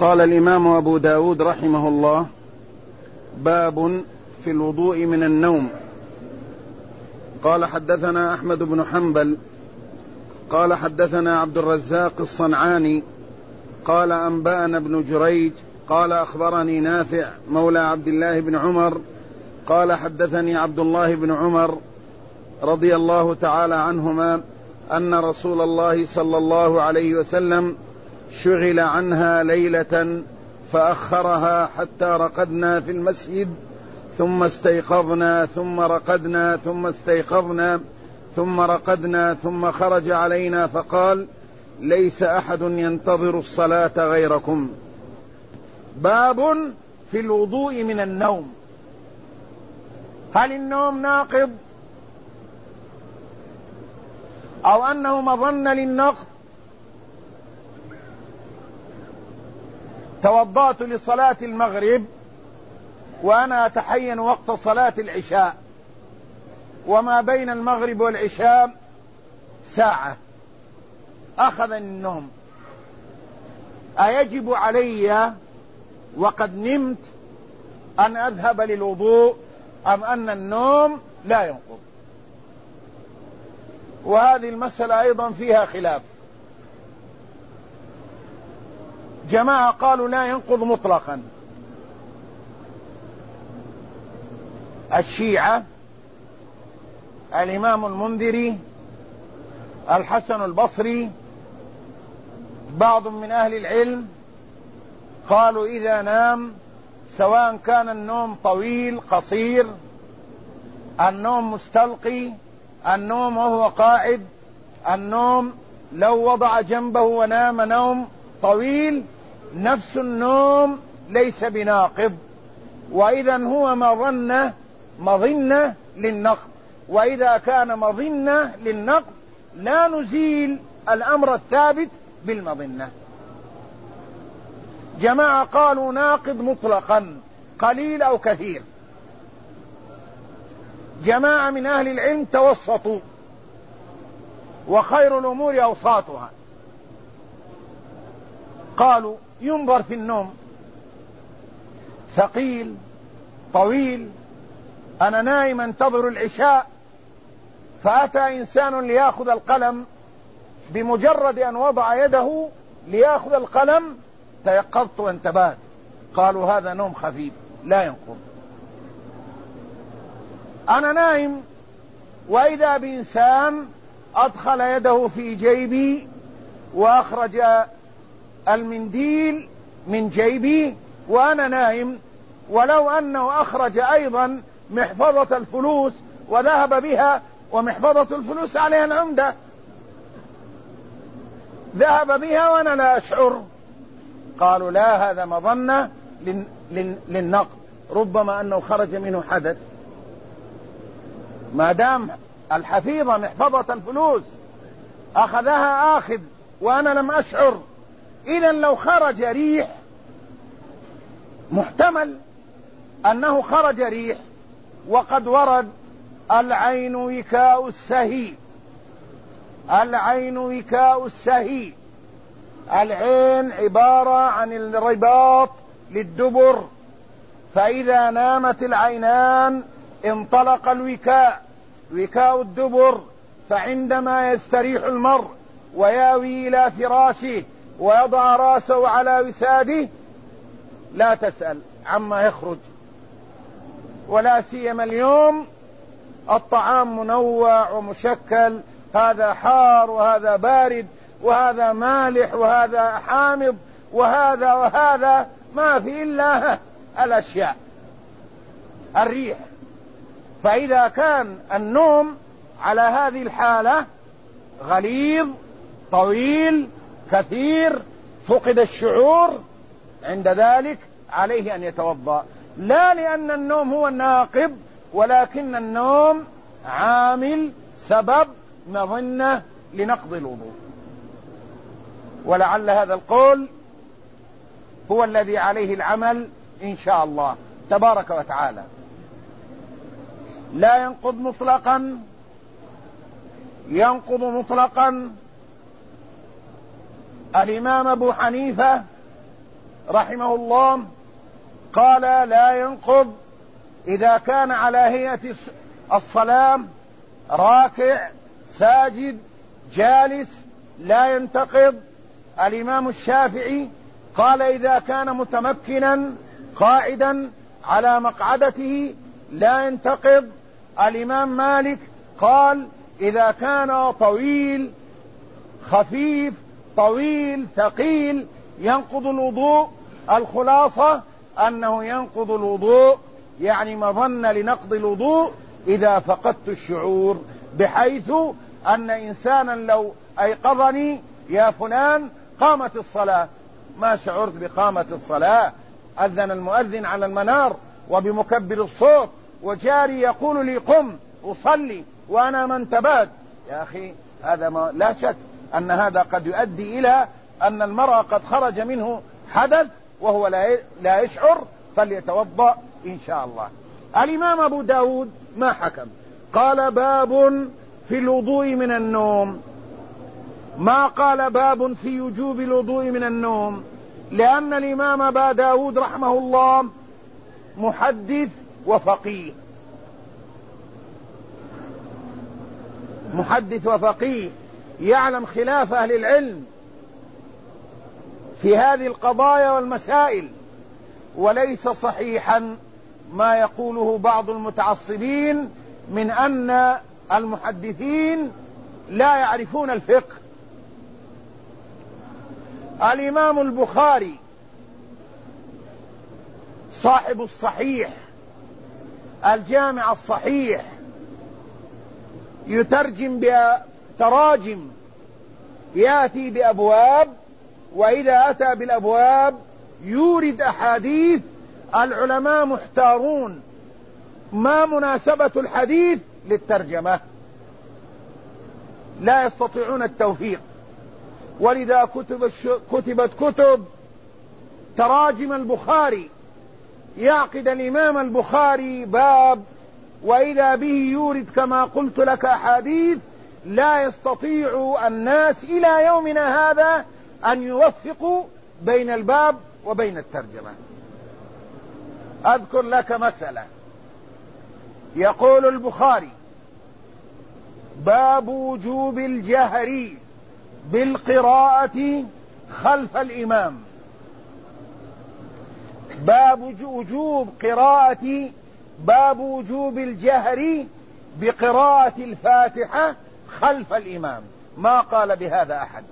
قال الإمام أبو داود رحمه الله: باب في الوضوء من النوم. قال: حدثنا أحمد بن حنبل قال حدثنا عبد الرزاق الصنعاني قال أنبأنا ابن جريج قال أخبرني نافع مولى عبد الله بن عمر قال حدثني عبد الله بن عمر رضي الله تعالى عنهما أن رسول الله صلى الله عليه وسلم شغل عنها ليلة فأخرها حتى رقدنا في المسجد ثم استيقظنا ثم رقدنا ثم استيقظنا ثم رقدنا ثم خرج علينا فقال: ليس أحد ينتظر الصلاة غيركم. باب في الوضوء من النوم. هل النوم ناقض أو أنه مظنة للنقض؟ توضأت لصلاة المغرب وأنا أتحين وقت صلاة العشاء، وما بين المغرب والعشاء ساعة، أخذني النوم، أيجب علي وقد نمت أن أذهب للوضوء أم أن النوم لا ينقض؟ وهذه المسألة أيضا فيها خلاف. جماعة قالوا لا ينقض مطلقا، الشيعة، الإمام المنذري، الحسن البصري، بعض من أهل العلم قالوا إذا نام، سواء كان النوم طويل قصير، النوم مستلقي، النوم وهو قاعد، النوم لو وضع جنبه ونام نوم طويل، نفس النوم ليس بناقض، وإذا هو مظنة للنقض، وإذا كان مظنة للنقض لا نزيل الأمر الثابت بالمظنة. جماعة قالوا ناقض مطلقا قليل أو كثير، جماعة من أهل العلم توسطوا، وخير الأمور أوساطها. قالوا ينظر في النوم، ثقيل طويل، أنا نائم انتظر العشاء فأتى إنسان ليأخذ القلم، بمجرد أن وضع يده ليأخذ القلم تيقظت وانتبهت، قالوا هذا نوم خفيف لا ينقض. أنا نائم وإذا بإنسان أدخل يده في جيبي وأخرج المنديل من جيبي وأنا نائم، ولو أنه أخرج أيضا محفظة الفلوس وذهب بها، ومحفظة الفلوس عليها العمدة، ذهب بها وأنا لا أشعر، قالوا لا، هذا مظنة للنقض، ربما أنه خرج منه حدث، ما دام الحفيظة محفظة الفلوس أخذها آخذ وأنا لم أشعر، إذا لو خرج ريح، محتمل أنه خرج ريح، وقد ورد العين وكاء السهي، العين وكاء السهي، العين عبارة عن الرباط للدبر، فإذا نامت العينان انطلق الوكاء، وكاء الدبر، فعندما يستريح المرء وياوي إلى فراشه ويضع رأسه على وساده لا تسأل عما يخرج، ولا سيما اليوم الطعام منوع ومشكل، هذا حار وهذا بارد وهذا مالح وهذا حامض وهذا ما في إلا الأشياء، الريح. فإذا كان النوم على هذه الحالة غليظ طويل كثير فقد الشعور، عند ذلك عليه أن يتوضأ، لا لأن النوم هو الناقض، ولكن النوم عامل سبب مظنة لنقض الوضوء. ولعل هذا القول هو الذي عليه العمل إن شاء الله تبارك وتعالى. لا ينقض مطلقا، ينقض مطلقا الإمام أبو حنيفة رحمه الله قال لا ينقض إذا كان على هيئة الصلاة راكع ساجد جالس لا ينتقض. الإمام الشافعي قال إذا كان متمكنا قاعدا على مقعدته لا ينتقض. الإمام مالك قال إذا كان طويل خفيف طويل ثقيل ينقض الوضوء. الخلاصة أنه ينقض الوضوء يعني مظن لنقض الوضوء إذا فقدت الشعور، بحيث أن إنسانا لو أيقظني يا فلان قامت الصلاة ما شعرت بقامة الصلاة، أذن المؤذن على المنار وبمكبر الصوت وجاري يقول لي قم أصلي وأنا ما انتبهت، يا أخي هذا لا شك أن هذا قد يؤدي إلى أن المرأة قد خرج منه حدث وهو لا يشعر، فليتوضأ إن شاء الله. الإمام أبو داود ما حكم، قال باب في الوضوء من النوم، ما قال باب في وجوب الوضوء من النوم، لأن الإمام أبا داود رحمه الله محدث وفقيه، محدث وفقيه يعلم خلاف أهل العلم في هذه القضايا والمسائل، وليس صحيحا ما يقوله بعض المتعصبين من أن المحدثين لا يعرفون الفقه. الإمام البخاري صاحب الصحيح الجامع الصحيح يترجم بتراجم، يأتي بأبواب، وإذا أتى بالأبواب يورد أحاديث. العلماء محتارون ما مناسبة الحديث للترجمة، لا يستطيعون التوفيق، ولذا كتبت كتب تراجم البخاري، يعقد الإمام البخاري باب وإذا به يورد كما قلت لك أحاديث لا يستطيع الناس إلى يومنا هذا أن يوفقوا بين الباب وبين الترجمة. أذكر لك مسألة، يقول البخاري باب وجوب الجهر بالقراءة خلف الإمام، باب وجوب قراءة، باب وجوب الجهر بقراءة الفاتحة خلف الإمام، ما قال بهذا أحد،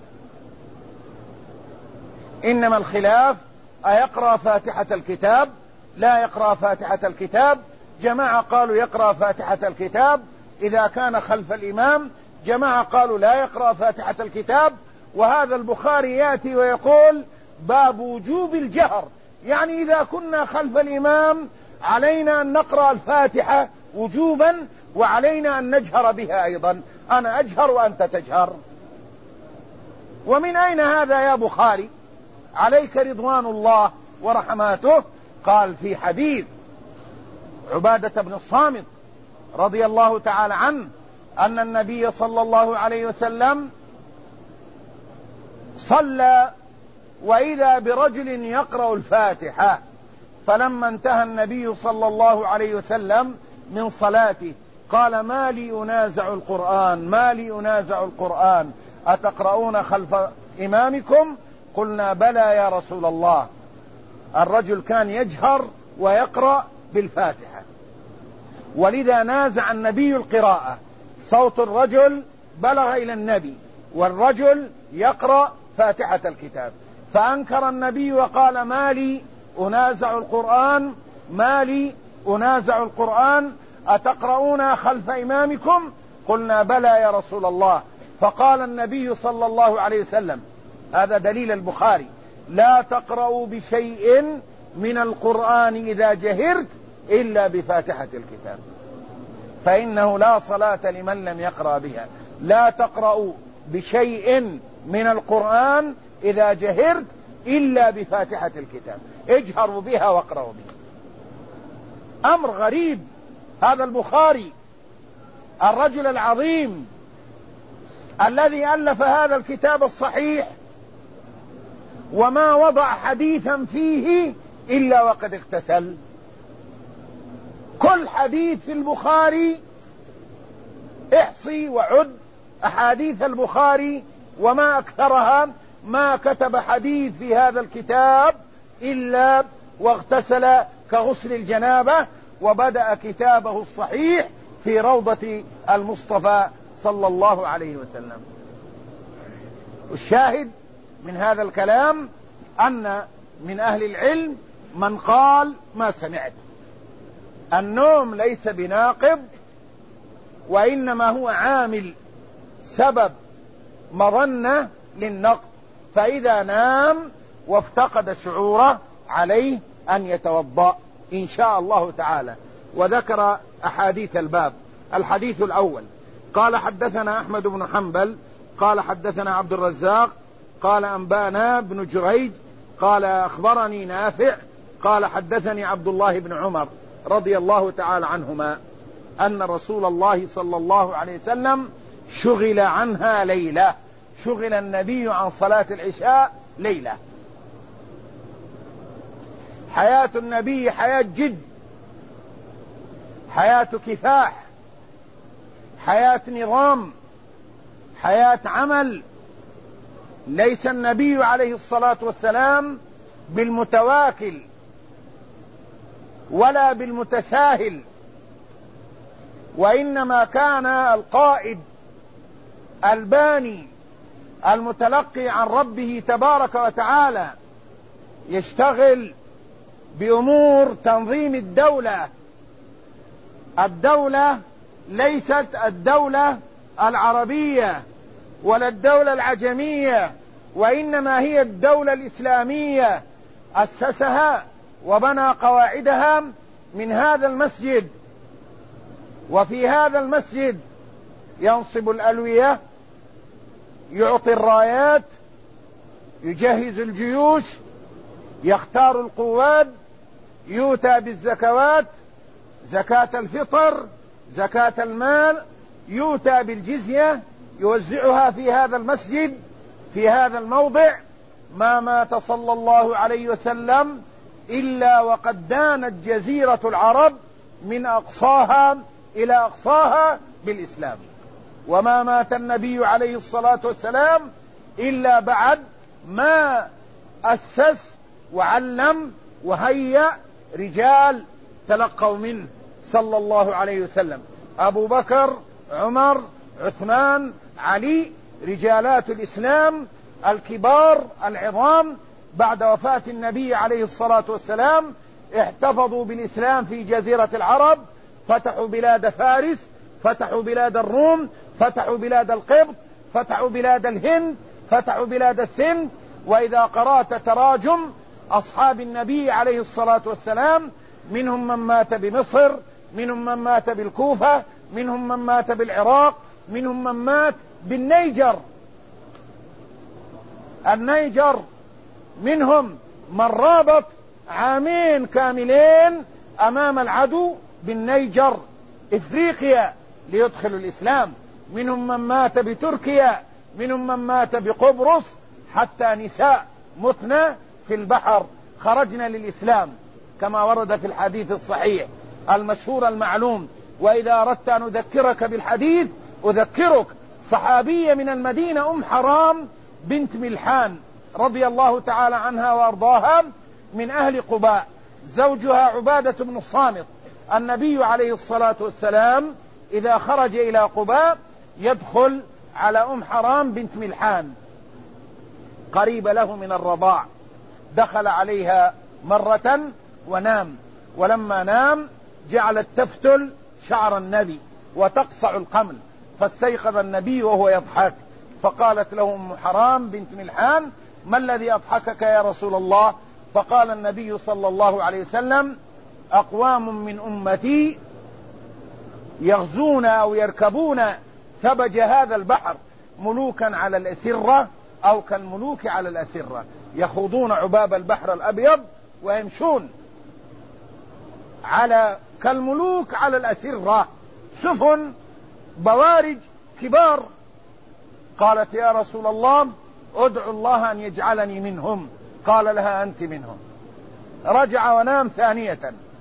إنما الخلاف أيقرأ فاتحة الكتاب لا يقرأ فاتحة الكتاب. جماعة قالوا يقرأ فاتحة الكتاب إذا كان خلف الإمام، جماعة قالوا لا يقرأ فاتحة الكتاب. وهذا البخاري يأتي ويقول باب وجوب الجهر، يعني إذا كنا خلف الإمام علينا أن نقرأ الفاتحة وجوبا وعلينا أن نجهر بها أيضا، أنا أجهر وأنت تجهر. ومن أين هذا يا بخاري عليك رضوان الله ورحماته؟ قال في حديث عبادة بن الصامت رضي الله تعالى عنه أن النبي صلى الله عليه وسلم صلى وإذا برجل يقرأ الفاتحة، فلما انتهى النبي صلى الله عليه وسلم من صلاته قال ما لي أنازع القرآن، ما لي أنازع القرآن، أتقرؤون خلف إمامكم؟ قلنا بلى يا رسول الله. الرجل كان يجهر ويقرأ بالفاتحة، ولذا نازع النبي القراءة، صوت الرجل بلغ إلى النبي والرجل يقرأ فاتحة الكتاب، فأنكر النبي وقال ما لي أنازع القرآن، ما لي أنازع القرآن، أتقرؤون خلف إمامكم؟ قلنا بلى يا رسول الله. فقال النبي صلى الله عليه وسلم، هذا دليل البخاري، لا تقرأوا بشيء من القرآن إذا جهرت إلا بفاتحة الكتاب، فإنه لا صلاة لمن لم يقرأ بها. لا تقرأوا بشيء من القرآن إذا جهرت إلا بفاتحة الكتاب، اجهروا بها واقرأوا بها. أمر غريب، هذا البخاري الرجل العظيم الذي ألف هذا الكتاب الصحيح وما وضع حديثا فيه إلا وقد اغتسل. كل حديث في البخاري احصي وعد أحاديث البخاري وما أكثرها، ما كتب حديث في هذا الكتاب إلا واغتسل كغسل الجنابة، وبدأ كتابه الصحيح في روضة المصطفى صلى الله عليه وسلم. الشاهد من هذا الكلام أن من أهل العلم من قال ما سمعت، النوم ليس بناقض، وإنما هو عامل سبب مظنة للنقض، فإذا نام وافتقد شعوره عليه أن يتوضأ إن شاء الله تعالى. وذكر أحاديث الباب. الحديث الأول: قال حدثنا أحمد بن حنبل قال حدثنا عبد الرزاق قال أنبانا بن جريج قال أخبرني نافع قال حدثني عبد الله بن عمر رضي الله تعالى عنهما أن رسول الله صلى الله عليه وسلم شغل عنها ليلة. شغل النبي عن صلاة العشاء ليلة. حياة النبي حياة جد، حياة كفاح، حياة نظام، حياة عمل. ليس النبي عليه الصلاة والسلام بالمتواكل ولا بالمتساهل، وإنما كان القائد الباني المتلقي عن ربه تبارك وتعالى يشتغل بأمور تنظيم الدولة. الدولة ليست الدولة العربية ولا الدولة العجمية، وإنما هي الدولة الإسلامية أسسها وبنى قواعدها من هذا المسجد، وفي هذا المسجد ينصب الألوية، يعطي الرايات، يجهز الجيوش، يختار القواد، يؤتى بالزكوات، زكاة الفطر، زكاة المال، يؤتى بالجزية، يوزعها في هذا المسجد في هذا الموضع. ما مات صلى الله عليه وسلم إلا وقد دانت جزيرة العرب من أقصاها إلى أقصاها بالإسلام، وما مات النبي عليه الصلاة والسلام إلا بعد ما أسس وعلم وهيأ رجال تلقوا منه صلى الله عليه وسلم. أبو بكر، عمر، عثمان، علي، رجالات الإسلام الكبار العظام بعد وفاة النبي عليه الصلاة والسلام احتفظوا بالإسلام في جزيرة العرب، فتحوا بلاد فارس، فتحوا بلاد الروم، فتحوا بلاد القبط، فتحوا بلاد الهند، فتحوا بلاد السند. وإذا قرأت تراجم أصحاب النبي عليه الصلاة والسلام منهم من مات بمصر، منهم من مات بالكوفة، منهم من مات بالعراق، منهم من مات بالنيجر. النيجر منهم من رابط عامين كاملين أمام العدو بالنيجر إفريقيا ليدخلوا الإسلام. منهم من مات بتركيا، منهم من مات بقبرص، حتى نساء متنا في البحر خرجنا للإسلام كما ورد في الحديث الصحيح المشهور المعلوم. وإذا أردت أن أذكرك بالحديث أذكرك صحابية من المدينة أم حرام بنت ملحان رضي الله تعالى عنها وأرضاها من أهل قباء، زوجها عبادة بن الصامت. النبي عليه الصلاة والسلام إذا خرج إلى قباء يدخل على أم حرام بنت ملحان قريبة له من الرضاع، دخل عليها مرة ونام، ولما نام جعلت تفتل شعر النبي وتقصع القمل، فاستيقظ النبي وهو يضحك، فقالت له أم حرام بنت ملحان: ما الذي أضحكك يا رسول الله؟ فقال النبي صلى الله عليه وسلم: أقوام من أمتي يغزون أو يركبون ثبج هذا البحر ملوكا على الأسرة أو كالملوك على الأسرة، يخوضون عباب البحر الأبيض ويمشون على كالملوك على الأسرة، سفن بوارج كبار. قالت: يا رسول الله ادعو الله أن يجعلني منهم. قال لها أنت منهم. رجع ونام ثانية،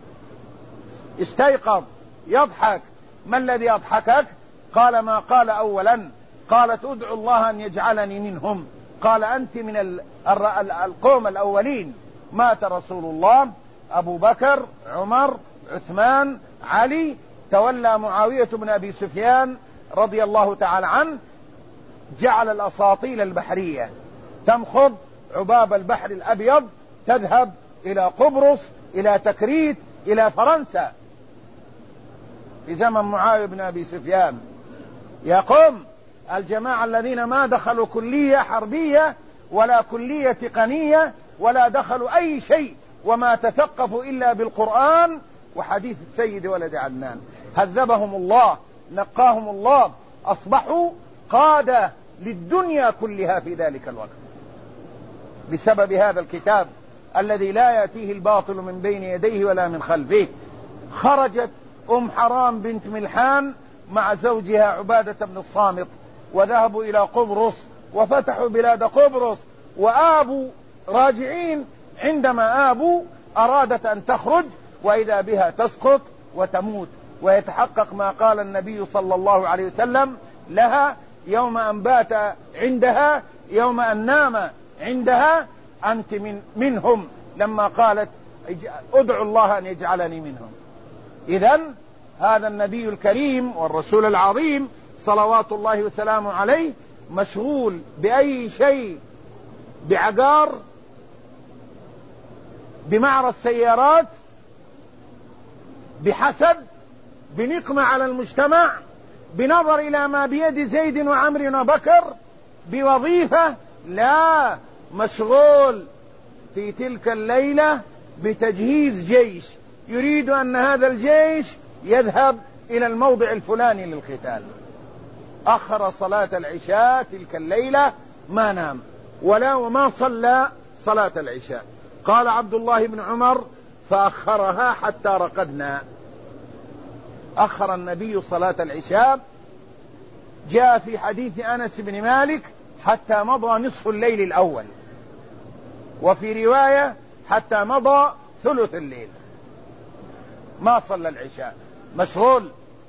استيقظ يضحك. ما الذي أضحكك؟ قال ما قال أولا. قالت ادعو الله أن يجعلني منهم. قال أنت من القوم الأولين. مات رسول الله، أبو بكر، عمر، عثمان، علي، تولى معاوية بن أبي سفيان رضي الله تعالى عنه. جعل الأساطيل البحرية تمخض عباب البحر الأبيض، تذهب إلى قبرص، إلى تكريت، إلى فرنسا في زمن معاوية بن أبي سفيان. يقوم الجماعة الذين ما دخلوا كلية حربية ولا كلية تقنية ولا دخلوا أي شيء، وما تثقفوا إلا بالقرآن وحديث السيد ولد عدنان. هذبهم الله، نقاهم الله، أصبحوا قادة للدنيا كلها في ذلك الوقت بسبب هذا الكتاب الذي لا يأتيه الباطل من بين يديه ولا من خلفه. خرجت أم حرام بنت ملحان مع زوجها عبادة بن الصامت، وذهبوا إلى قبرص وفتحوا بلاد قبرص، وآبوا راجعين. عندما آبوا أرادت أن تخرج، وإذا بها تسقط وتموت، ويتحقق ما قال النبي صلى الله عليه وسلم لها يوم أن بات عندها، يوم أن نام عندها: أنت منهم، لما قالت ادعوا الله أن يجعلني منهم. إذن هذا النبي الكريم والرسول العظيم صلوات الله وسلامه عليه مشغول بأي شيء، بعقار، بمعرض سيارات، بحسد، بنقمة على المجتمع، بنظر إلى ما بيد زيد وعمر وبكر، بوظيفة. لا، مشغول في تلك الليلة بتجهيز جيش، يريد أن هذا الجيش يذهب إلى الموضع الفلاني للقتال. أخر صلاة العشاء تلك الليلة، ما نام وما صلى صلاة العشاء. قال عبد الله بن عمر: فأخرها حتى رقدنا. أخر النبي صلاة العشاء، جاء في حديث أنس بن مالك: حتى مضى نصف الليل الأول، وفي رواية حتى مضى ثلث الليل، ما صلى العشاء، مشغول.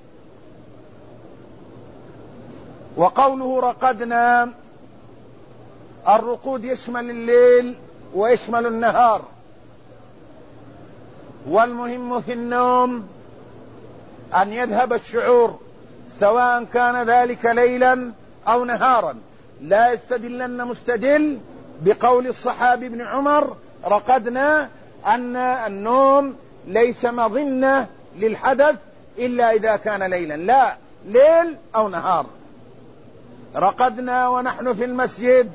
وقوله رقدنا، الرقود يشمل الليل ويشمل النهار، والمهم في النوم أن يذهب الشعور، سواء كان ذلك ليلا أو نهارا. لا يستدلن مستدل بقول الصحابي ابن عمر: رقدنا، أن النوم ليس مظنة للحدث إلا إذا كان ليلا، لا، ليل أو نهار. رقدنا ونحن في المسجد،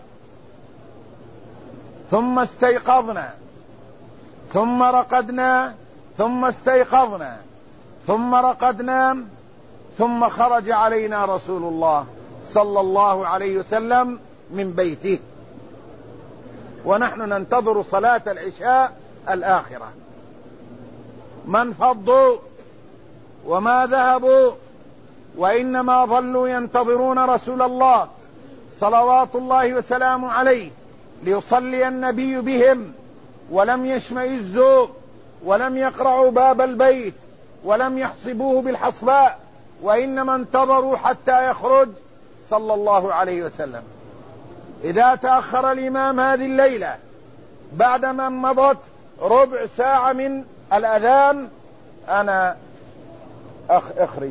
ثم استيقظنا، ثم رقدنا، ثم استيقظنا، ثم رقدنا، ثم خرج علينا رسول الله صلى الله عليه وسلم من بيته، ونحن ننتظر صلاة العشاء الآخرة. من فضوا وما ذهبوا، وإنما ظلوا ينتظرون رسول الله صلوات الله وسلامه عليه ليصلي النبي بهم، ولم يشمئزوا، ولم يقرعوا باب البيت، ولم يحصبوه بالحصباء، وإنما انتظروا حتى يخرج صلى الله عليه وسلم. إذا تأخر الإمام هذه الليلة بعدما مضت ربع ساعة من الأذان، أنا أخرج،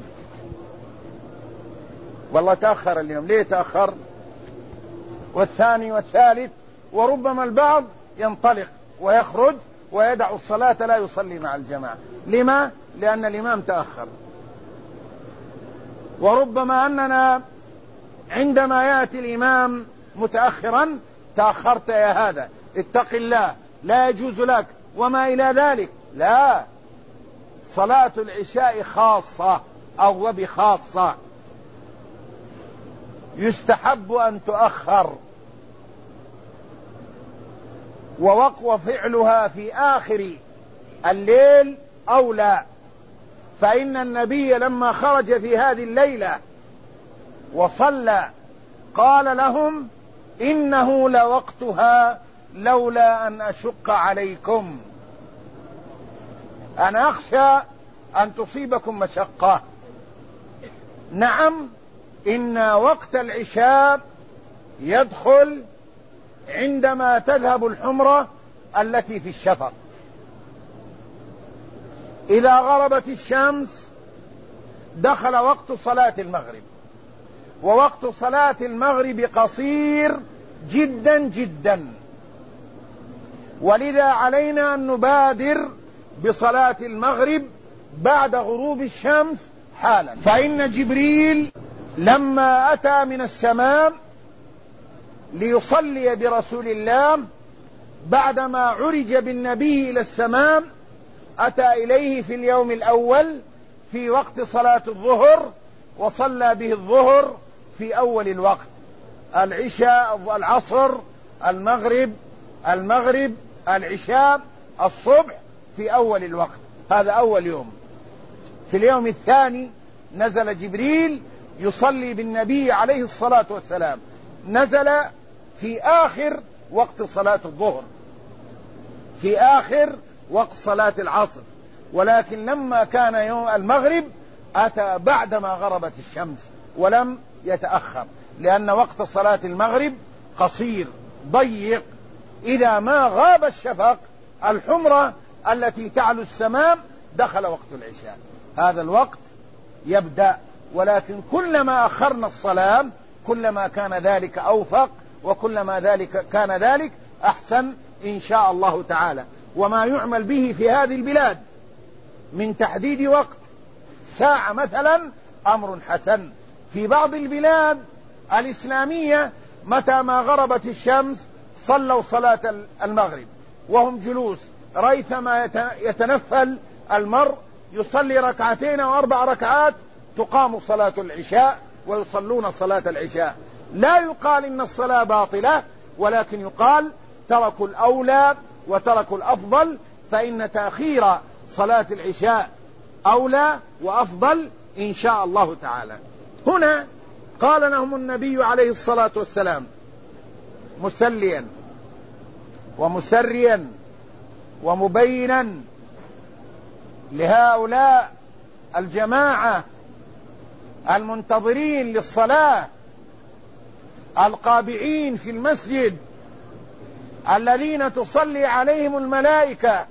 والله تأخر اليوم. ليه تأخر؟ والثاني والثالث، وربما البعض ينطلق ويخرج ويدع الصلاة لا يصلي مع الجماعة. لما؟ لأن الإمام تأخر. وربما أننا عندما يأتي الإمام متأخرا: تأخرت يا هذا، اتق الله، لا يجوز لك، وما إلى ذلك. لا، صلاة العشاء خاصة أو وبخاصة، يستحب أن تؤخر، وفعلها في آخر الليل أولى. فإن النبي لما خرج في هذه الليلة وصلى قال لهم: إنه لوقتها لولا أن أشق عليكم، أنا أخشى أن تصيبكم مشقة. نعم، إن وقت العشاء يدخل عندما تذهب الحمرة التي في الشفق. إذا غربت الشمس دخل وقت صلاة المغرب، ووقت صلاة المغرب قصير جدا جدا، ولذا علينا أن نبادر بصلاة المغرب بعد غروب الشمس حالا. فإن جبريل لما أتى من السماء ليصلي برسول الله بعدما عرج بالنبي إلى السماء، أتى إليه في اليوم الأول في وقت صلاة الظهر، وصلى به الظهر في أول الوقت، العشاء العصر المغرب العشاء الصبح في أول الوقت. هذا أول يوم. في اليوم الثاني نزل جبريل يصلي بالنبي عليه الصلاة والسلام، نزل في آخر وقت صلاة الظهر، في آخر وقت صلاة العصر، ولكن لما كان يوم المغرب أتى بعدما غربت الشمس ولم يتأخر، لأن وقت صلاة المغرب قصير ضيق. إذا ما غاب الشفق الحمرة التي تعلو السماء دخل وقت العشاء، هذا الوقت يبدأ. ولكن كلما أخرنا الصلاة كلما كان ذلك أوفق، وكلما كان ذلك أحسن إن شاء الله تعالى. وما يعمل به في هذه البلاد من تحديد وقت ساعة مثلا أمر حسن. في بعض البلاد الإسلامية متى ما غربت الشمس صلوا صلاة المغرب وهم جلوس، ريثما يتنفل المرء يصلي 2 أو 4 ركعات تقام صلاة العشاء ويصلون صلاة العشاء. لا يقال إن الصلاة باطلة، ولكن يقال تركوا الأولى وتركوا الأفضل، فإن تأخير صلاة العشاء أولى وأفضل إن شاء الله تعالى. هنا قال لهم النبي عليه الصلاة والسلام مسليا ومسريا ومبينا لهؤلاء الجماعة المنتظرين للصلاة القابعين في المسجد الذين تصلي عليهم الملائكة،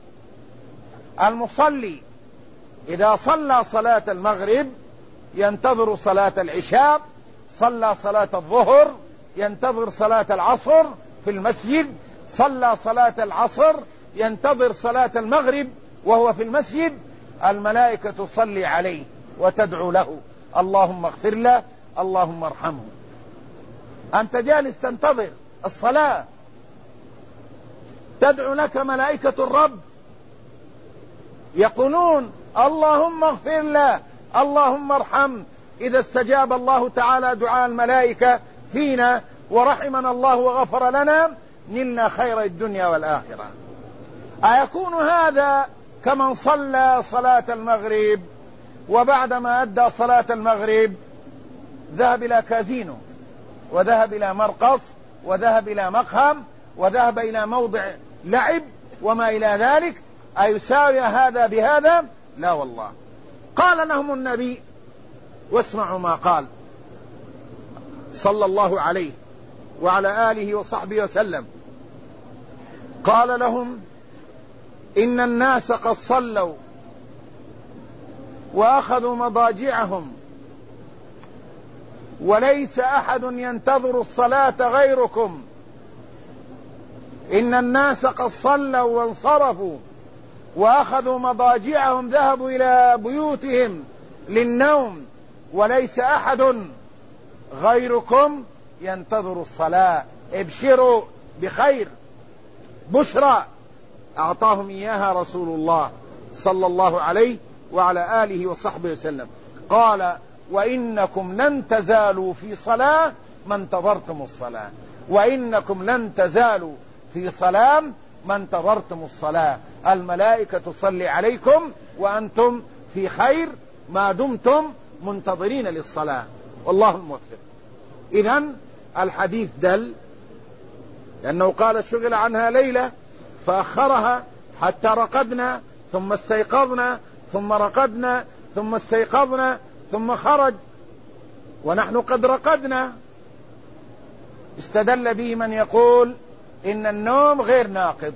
المصلي إذا صلى صلاة المغرب ينتظر صلاة العشاء، صلى صلاة الظهر ينتظر صلاة العصر في المسجد، صلى صلاة العصر ينتظر صلاة المغرب وهو في المسجد، الملائكة تصلي عليه وتدعو له اللهم اغفر له اللهم ارحمه. أنت جالس تنتظر الصلاة، تدعو لك ملائكة الرب يقولون اللهم اغفر له اللهم ارحم. إذا استجاب الله تعالى دعاء الملائكة فينا ورحمنا الله وغفر لنا نلنا خير الدنيا والآخرة. أيكون هذا كمن صلى صلاة المغرب وبعدما أدى صلاة المغرب ذهب إلى كازينو وذهب إلى مرقص وذهب إلى مقهم وذهب إلى موضع لعب وما إلى ذلك؟ أيساوي هذا بهذا؟ لا والله. قال لهم النبي، واسمعوا ما قال صلى الله عليه وعلى آله وصحبه وسلم، قال لهم إن الناس قد صلوا وأخذوا مضاجعهم وليس أحد ينتظر الصلاة غيركم. إن الناس قد صلوا وانصرفوا وأخذوا مضاجعهم، ذهبوا إلى بيوتهم للنوم، وليس أحد غيركم ينتظر الصلاة. ابشروا بخير، بشرى أعطاهم إياها رسول الله صلى الله عليه وعلى آله وصحبه وسلم. قال وإنكم لن تزالوا في صلاة ما انتظرتم الصلاة، وإنكم لن تزالوا في صلاة ما انتظرتم الصلاة. الملائكة تصلي عليكم وأنتم في خير ما دمتم منتظرين للصلاة، والله الموفق. إذن الحديث دل لأنه قال شغل عنها ليلة فأخرها حتى رقدنا ثم استيقظنا ثم رقدنا ثم استيقظنا ثم خرج ونحن قد رقدنا. استدل به من يقول إن النوم غير ناقض،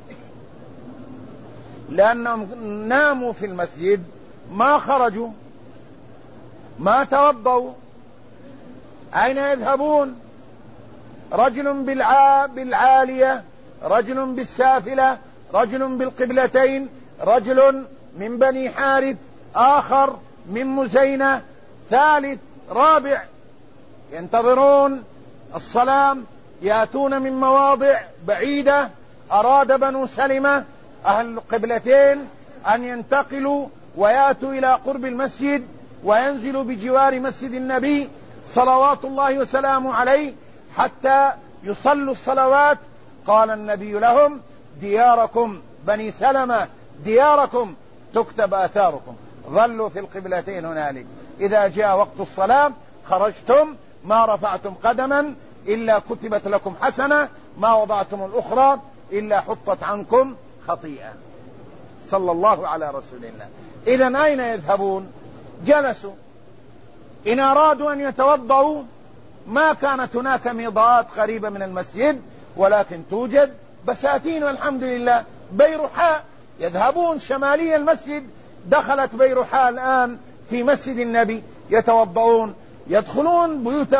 لأنهم ناموا في المسجد ما خرجوا ما توضوا، أين يذهبون؟ رجل بالعالية، رجل بالسافلة، رجل بالقبلتين، رجل من بني حارث، آخر من مزينة، ثالث رابع، ينتظرون الصلاة، يأتون من مواضع بعيدة. أراد بنو سلمة أهل القبلتين أن ينتقلوا ويأتوا إلى قرب المسجد وينزلوا بجوار مسجد النبي صلوات الله وسلامه عليه حتى يصلوا الصلوات. قال النبي لهم: دياركم بني سلمة دياركم تكتب آثاركم، ظلوا في القبلتين هنالك، إذا جاء وقت الصلاة خرجتم ما رفعتم قدما إلا كتبت لكم حسنة، ما وضعتم الأخرى إلا حطت عنكم خطيئة. صلى الله على رسول الله. إذن أين يذهبون؟ جلسوا. إن أرادوا أن يتوضأوا ما كانت هناك ميضات قريبة من المسجد، ولكن توجد بساتين والحمد لله. بيرحاء يذهبون شمالي المسجد، دخلت بيرحاء الآن في مسجد النبي يتوضؤون، يدخلون بيوت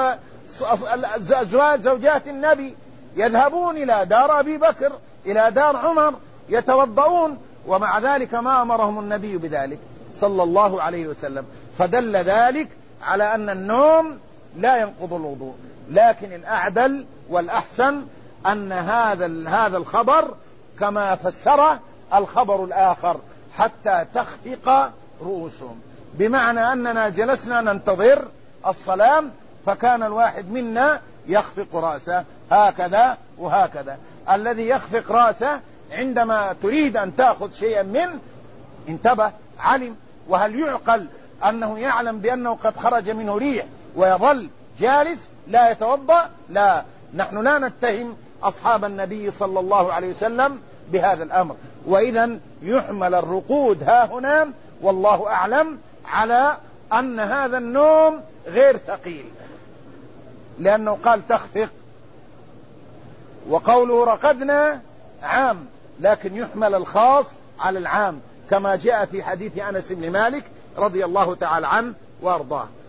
زوجات النبي، يذهبون إلى دار أبي بكر، إلى دار عمر، يتوضؤون، ومع ذلك ما أمرهم النبي بذلك صلى الله عليه وسلم. فدل ذلك على أن النوم لا ينقض الوضوء، لكن الأعدل والأحسن أن هذا الخبر كما فسره الخبر الآخر حتى تخفق رؤوسهم، بمعنى أننا جلسنا ننتظر الصلاة فكان الواحد منا يخفق رأسه هكذا وهكذا. الذي يخفق رأسه عندما تريد أن تأخذ شيئا منه انتبه علم. وهل يعقل أنه يعلم بأنه قد خرج منه ريح ويظل جالس لا يتوضأ؟ لا، نحن لا نتهم أصحاب النبي صلى الله عليه وسلم بهذا الأمر. وإذا يحمل الرقود ها هنا والله أعلم على أن هذا النوم غير ثقيل، لأنه قال تخفق، وقوله رقدنا عام، لكن يحمل الخاص على العام كما جاء في حديث أنس بن مالك رضي الله تعالى عنه وأرضاه.